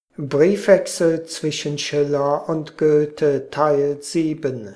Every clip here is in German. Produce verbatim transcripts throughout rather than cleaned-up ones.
Briefwechsel zwischen Schiller und Goethe Teil sieben,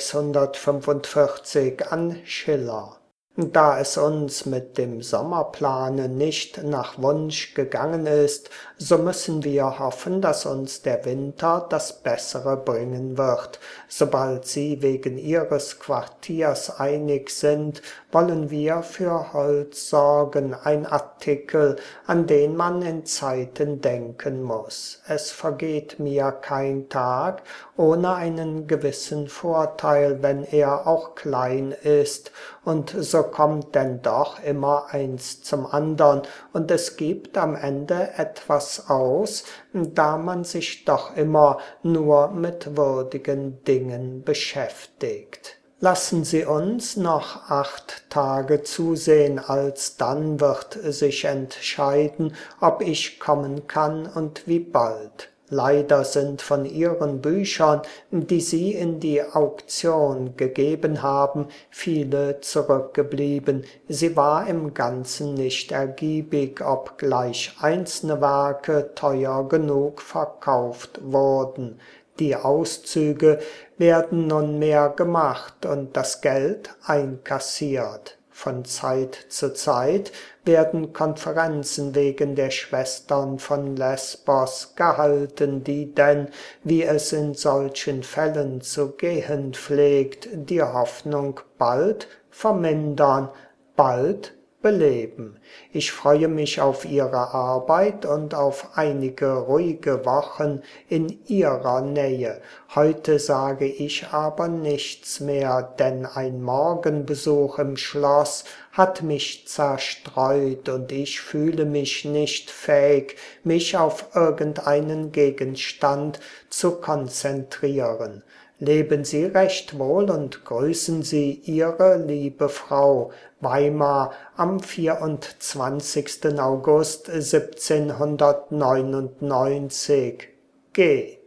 sechshundertfünfundvierzig an Schiller. Da es uns mit dem Sommerplane nicht nach Wunsch gegangen ist, so müssen wir hoffen, dass uns der Winter das Bessere bringen wird. Sobald Sie wegen Ihres Quartiers einig sind, wollen wir für Holz sorgen, ein Artikel, an den man in Zeiten denken muss. Es vergeht mir kein Tag ohne einen gewissen Vorteil, wenn er auch klein ist, und so kommt denn doch immer eins zum andern, und es gibt am Ende etwas aus, da man sich doch immer nur mit würdigen Dingen beschäftigt. Lassen Sie uns noch acht Tage zusehen, alsdann wird sich entscheiden, ob ich kommen kann und wie bald. Leider sind von Ihren Büchern, die Sie in die Auktion gegeben haben, viele zurückgeblieben. Sie war im Ganzen nicht ergiebig, obgleich einzelne Werke teuer genug verkauft wurden. Die Auszüge werden nunmehr gemacht und das Geld einkassiert. Von Zeit zu Zeit werden Konferenzen wegen der Schwestern von Lesbos gehalten, die denn, wie es in solchen Fällen zu gehen pflegt, die Hoffnung bald vermindern, bald beleben. Ich freue mich auf Ihre Arbeit und auf einige ruhige Wochen in Ihrer Nähe. Heute sage ich aber nichts mehr, denn ein Morgenbesuch im Schloss hat mich zerstreut und ich fühle mich nicht fähig, mich auf irgendeinen Gegenstand zu konzentrieren. Leben Sie recht wohl und grüßen Sie Ihre liebe Frau. Weimar am vierundzwanzigsten August siebzehnhundertneunundneunzig. G